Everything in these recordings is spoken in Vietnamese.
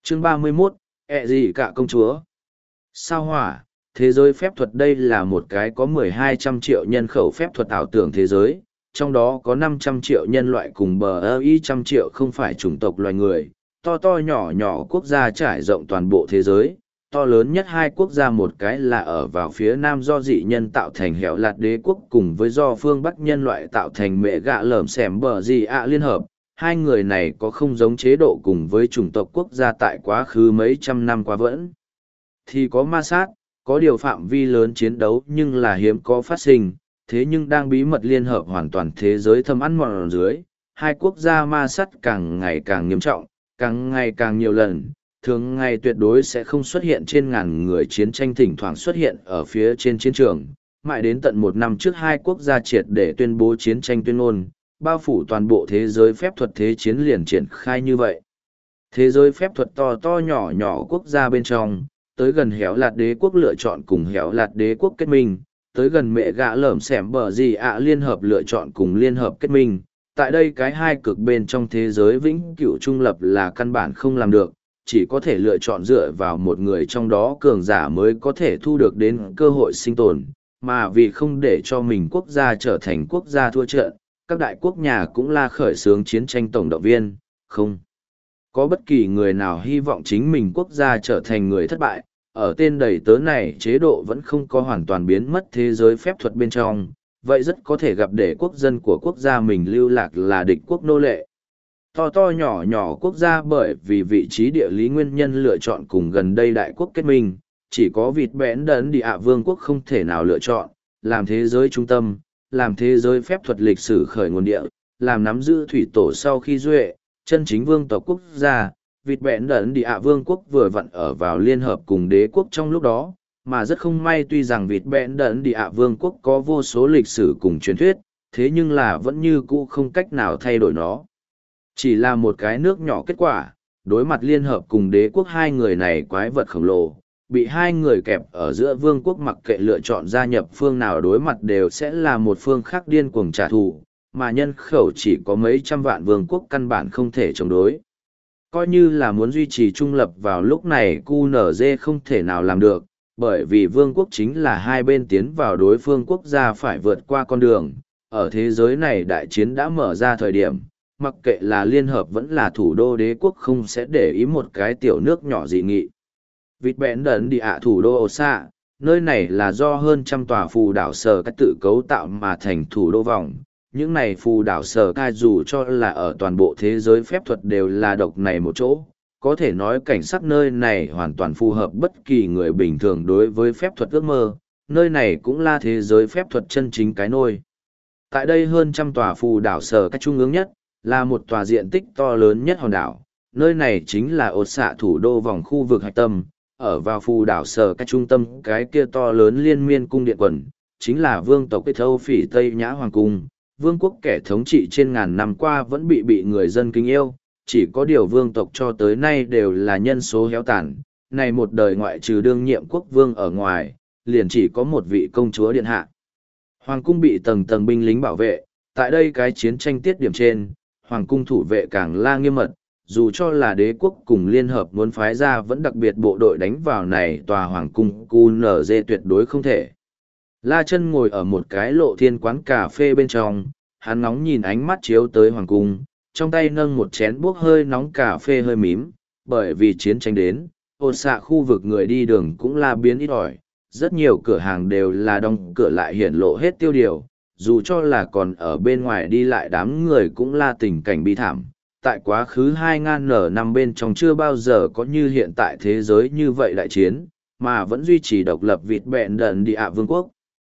Chương 31, ẹ gì cả công chúa. Sao hỏa, thế giới phép thuật đây là một cái có 1.200 triệu nhân khẩu phép thuật ảo tưởng thế giới, trong đó có 500 triệu nhân loại cùng bờ ơ y trăm triệu không phải chủng tộc loài người, to to nhỏ nhỏ quốc gia trải rộng toàn bộ thế giới. To lớn nhất hai quốc gia một cái là ở vào phía nam do dị nhân tạo thành hẻo lạt đế quốc cùng với do phương bắc nhân loại tạo thành mẹ gạ lởm xẻm bờ gì ạ liên hợp. Hai người này có không giống chế độ cùng với chủng tộc quốc gia tại quá khứ mấy trăm năm qua vẫn. Thì có ma sát, có điều phạm vi lớn chiến đấu nhưng là hiếm có phát sinh, thế nhưng đang bí mật liên hợp hoàn toàn thế giới thâm ăn mòn dưới. Hai quốc gia ma sát càng ngày càng nghiêm trọng, càng ngày càng nhiều lần, thường ngày tuyệt đối sẽ không xuất hiện trên ngàn người chiến tranh thỉnh thoảng xuất hiện ở phía trên chiến trường. Mãi đến tận một năm trước hai quốc gia triệt để tuyên bố chiến tranh tuyên ngôn, bao phủ toàn bộ thế giới phép thuật thế chiến liền triển khai như vậy. Thế giới phép thuật to to nhỏ nhỏ quốc gia bên trong, tới gần héo lạt đế quốc lựa chọn cùng héo lạt đế quốc kết minh, tới gần mẹ gạ lởm xẻm bờ gì ạ liên hợp lựa chọn cùng liên hợp kết minh. Tại đây cái hai cực bên trong thế giới vĩnh cửu trung lập là căn bản không làm được, chỉ có thể lựa chọn dựa vào một người trong đó cường giả mới có thể thu được đến cơ hội sinh tồn, mà vì không để cho mình quốc gia trở thành quốc gia thua trận, các đại quốc nhà cũng la khởi xướng chiến tranh tổng động viên, không có bất kỳ người nào hy vọng chính mình quốc gia trở thành người thất bại. Ở tên đầy tớ này chế độ vẫn không có hoàn toàn biến mất thế giới phép thuật bên trong, vậy rất có thể gặp để quốc dân của quốc gia mình lưu lạc là địch quốc nô lệ. To to nhỏ nhỏ quốc gia bởi vì vị trí địa lý nguyên nhân lựa chọn cùng gần đây đại quốc kết minh, chỉ có vịt bẽn đấn địa ạ vương quốc không thể nào lựa chọn, làm thế giới trung tâm, làm thế giới phép thuật lịch sử khởi nguồn địa, làm nắm giữ thủy tổ sau khi duệ, chân chính vương tộc quốc gia. Vịt bẽn đấn địa ạ vương quốc vừa vặn ở vào liên hợp cùng đế quốc trong lúc đó, mà rất không may tuy rằng vịt bẽn đấn địa ạ vương quốc có vô số lịch sử cùng truyền thuyết, thế nhưng là vẫn như cũ không cách nào thay đổi nó. Chỉ là một cái nước nhỏ kết quả, đối mặt liên hợp cùng đế quốc hai người này quái vật khổng lồ, bị hai người kẹp ở giữa vương quốc mặc kệ lựa chọn gia nhập phương nào đối mặt đều sẽ là một phương khác điên cuồng trả thù, mà nhân khẩu chỉ có mấy trăm vạn vương quốc căn bản không thể chống đối. Coi như là muốn duy trì trung lập vào lúc này QNZ không thể nào làm được, bởi vì vương quốc chính là hai bên tiến vào đối phương quốc gia phải vượt qua con đường. Ở thế giới này đại chiến đã mở ra thời điểm, mặc kệ là liên hợp vẫn là thủ đô đế quốc không sẽ để ý một cái tiểu nước nhỏ dị nghị. Vịt bẽn đấn địa ạ thủ đô Osa, nơi này là do hơn trăm tòa phù đảo sở cách tự cấu tạo mà thành thủ đô vòng. Những này phù đảo sở cai dù cho là ở toàn bộ thế giới phép thuật đều là độc này một chỗ, có thể nói cảnh sắc nơi này hoàn toàn phù hợp bất kỳ người bình thường đối với phép thuật ước mơ, nơi này cũng là thế giới phép thuật chân chính cái nôi. Tại đây hơn trăm tòa phù đảo sở cách trung ương nhất, là một tòa diện tích to lớn nhất hòn đảo, nơi này chính là ột xạ thủ đô vòng khu vực hạch tâm, ở vào phù đảo sở cách trung tâm cái kia to lớn liên miên cung điện quần, chính là vương tộc Kết Thâu Phỉ Tây Nhã Hoàng Cung. Vương quốc kẻ thống trị trên ngàn năm qua vẫn bị người dân kính yêu, chỉ có điều vương tộc cho tới nay đều là nhân số héo tàn. Này một đời ngoại trừ đương nhiệm quốc vương ở ngoài, liền chỉ có một vị công chúa điện hạ. Hoàng cung bị tầng tầng binh lính bảo vệ, tại đây cái chiến tranh tiết điểm trên, hoàng cung thủ vệ càng la nghiêm mật, dù cho là đế quốc cùng liên hợp muốn phái ra vẫn đặc biệt bộ đội đánh vào này tòa hoàng cung QNZ tuyệt đối không thể. La Chân ngồi ở một cái lộ thiên quán cà phê bên trong, hắn ngóng nhìn ánh mắt chiếu tới hoàng cung, trong tay nâng một chén bốc hơi nóng cà phê hơi mím, bởi vì chiến tranh đến, ồn xạ khu vực người đi đường cũng là biến ít ỏi, rất nhiều cửa hàng đều là đóng cửa lại hiển lộ hết tiêu điều, dù cho là còn ở bên ngoài đi lại đám người cũng là tình cảnh bi thảm. Tại quá khứ 2000 năm bên trong chưa bao giờ có như hiện tại thế giới như vậy đại chiến, mà vẫn duy trì độc lập vịt bẹn đần địa ạ vương quốc.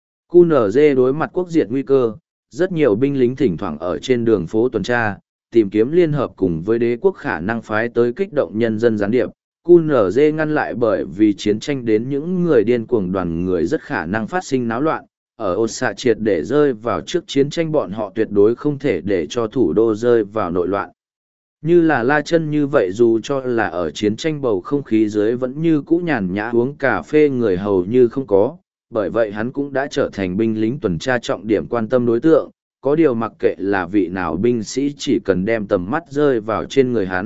QNZ đối mặt quốc diệt nguy cơ, rất nhiều binh lính thỉnh thoảng ở trên đường phố tuần tra, tìm kiếm liên hợp cùng với đế quốc khả năng phái tới kích động nhân dân gián điệp. QNZ ngăn lại bởi vì chiến tranh đến những người điên cuồng đoàn người rất khả năng phát sinh náo loạn. Ở Osa triệt để rơi vào trước chiến tranh bọn họ tuyệt đối không thể để cho thủ đô rơi vào nội loạn. Như là La Chân như vậy dù cho là ở chiến tranh bầu không khí dưới vẫn như cũ nhàn nhã uống cà phê người hầu như không có, bởi vậy hắn cũng đã trở thành binh lính tuần tra trọng điểm quan tâm đối tượng, có điều mặc kệ là vị nào binh sĩ chỉ cần đem tầm mắt rơi vào trên người hắn,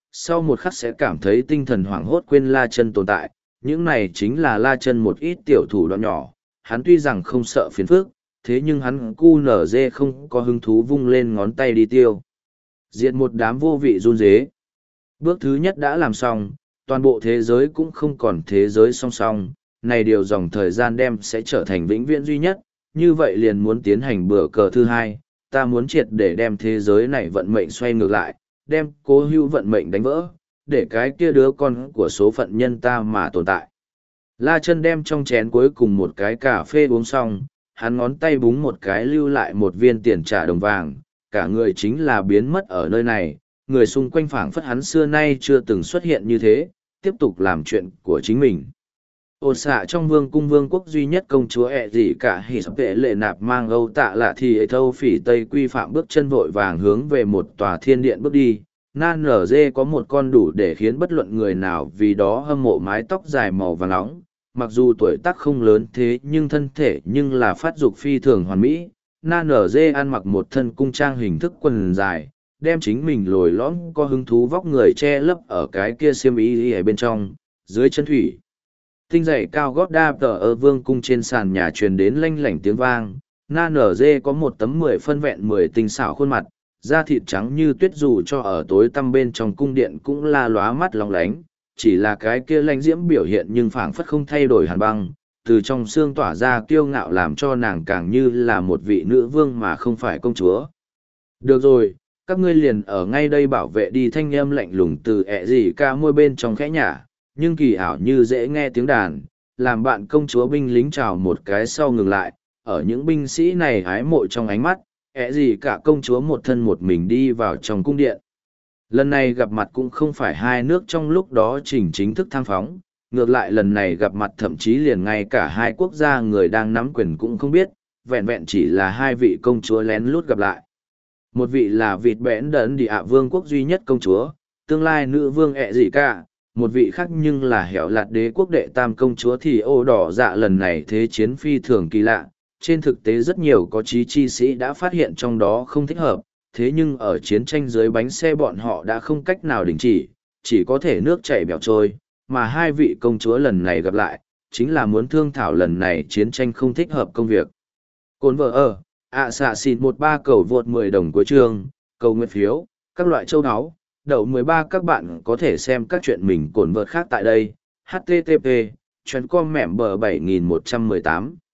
sau một khắc sẽ cảm thấy tinh thần hoảng hốt quên La Chân tồn tại. Những này chính là La Chân một ít tiểu thủ đoạn nhỏ, hắn tuy rằng không sợ phiền phức, thế nhưng hắn QNZ không có hứng thú vung lên ngón tay đi tiêu. Diệt một đám vô vị run rế. Bước thứ nhất đã làm xong, toàn bộ thế giới cũng không còn thế giới song song, này điều dòng thời gian đem sẽ trở thành vĩnh viễn duy nhất, như vậy liền muốn tiến hành bữa cờ thứ hai, ta muốn triệt để đem thế giới này vận mệnh xoay ngược lại, đem cố hữu vận mệnh đánh vỡ, để cái kia đứa con của số phận nhân ta mà tồn tại. La Chân đem trong chén cuối cùng một cái cà phê uống xong, hắn ngón tay búng một cái lưu lại một viên tiền trả đồng vàng, cả người chính là biến mất ở nơi này, người xung quanh phảng phất hắn xưa nay chưa từng xuất hiện như thế, tiếp tục làm chuyện của chính mình. Ôn xạ trong vương cung vương quốc duy nhất công chúa ẹ gì cả hỉ sắp vệ lệ nạp mang Âu Tạ Lạ thì ấy thâu phỉ Tây quy phạm bước chân vội vàng hướng về một tòa thiên điện bước đi. Nan nở dê có một con đủ để khiến bất luận người nào vì đó hâm mộ mái tóc dài màu vàng nóng, mặc dù tuổi tác không lớn thế nhưng thân thể nhưng là phát dục phi thường hoàn mỹ. Nan nở dê ăn mặc một thân cung trang hình thức quần dài, đem chính mình lồi lõm có hứng thú vóc người che lấp ở cái kia xiêm y ở bên trong, dưới chân thủy. Tinh dày cao gót đa tờ ở vương cung trên sàn nhà truyền đến lanh lảnh tiếng vang. Na nở dê có một tấm 10 phân vẹn 10 tinh xảo khuôn mặt, da thịt trắng như tuyết, dù cho ở tối tăm bên trong cung điện cũng la lóa mắt long lánh, chỉ là cái kia lãnh diễm biểu hiện nhưng phảng phất không thay đổi hàn băng, từ trong xương tỏa ra kiêu ngạo làm cho nàng càng như là một vị nữ vương mà không phải công chúa. Được rồi, các ngươi liền ở ngay đây bảo vệ đi, thanh âm lạnh lùng từ ẹ gì ca môi bên trong khẽ nhả, nhưng kỳ ảo như dễ nghe tiếng đàn, làm bạn công chúa binh lính chào một cái sau ngừng lại, ở những binh sĩ này ái mộ trong ánh mắt, ẹ gì cả công chúa một thân một mình đi vào trong cung điện. Lần này gặp mặt cũng không phải hai nước trong lúc đó chính thức tham phóng, ngược lại lần này gặp mặt thậm chí liền ngay cả hai quốc gia người đang nắm quyền cũng không biết, vẹn vẹn chỉ là hai vị công chúa lén lút gặp lại. Một vị là vịt bẽn đấn địa ạ vương quốc duy nhất công chúa, tương lai nữ vương ẹ gì cả, một vị khác nhưng là hẻo lạt đế quốc đệ tam công chúa thì ô đỏ dạ. Lần này thế chiến phi thường kỳ lạ, trên thực tế rất nhiều có chí chi sĩ đã phát hiện trong đó không thích hợp, thế nhưng ở chiến tranh dưới bánh xe bọn họ đã không cách nào đình chỉ có thể nước chảy bèo trôi, mà hai vị công chúa lần này gặp lại, chính là muốn thương thảo lần này chiến tranh không thích hợp công việc. Cồn vợ ở, xạ xịn 13 cầu vượt 10 đồng cuối chương, cầu nguyện phiếu, các loại châu áo, đậu 13 các bạn có thể xem các chuyện mình cồn vợt khác tại đây. http://com mẻm bờ 7118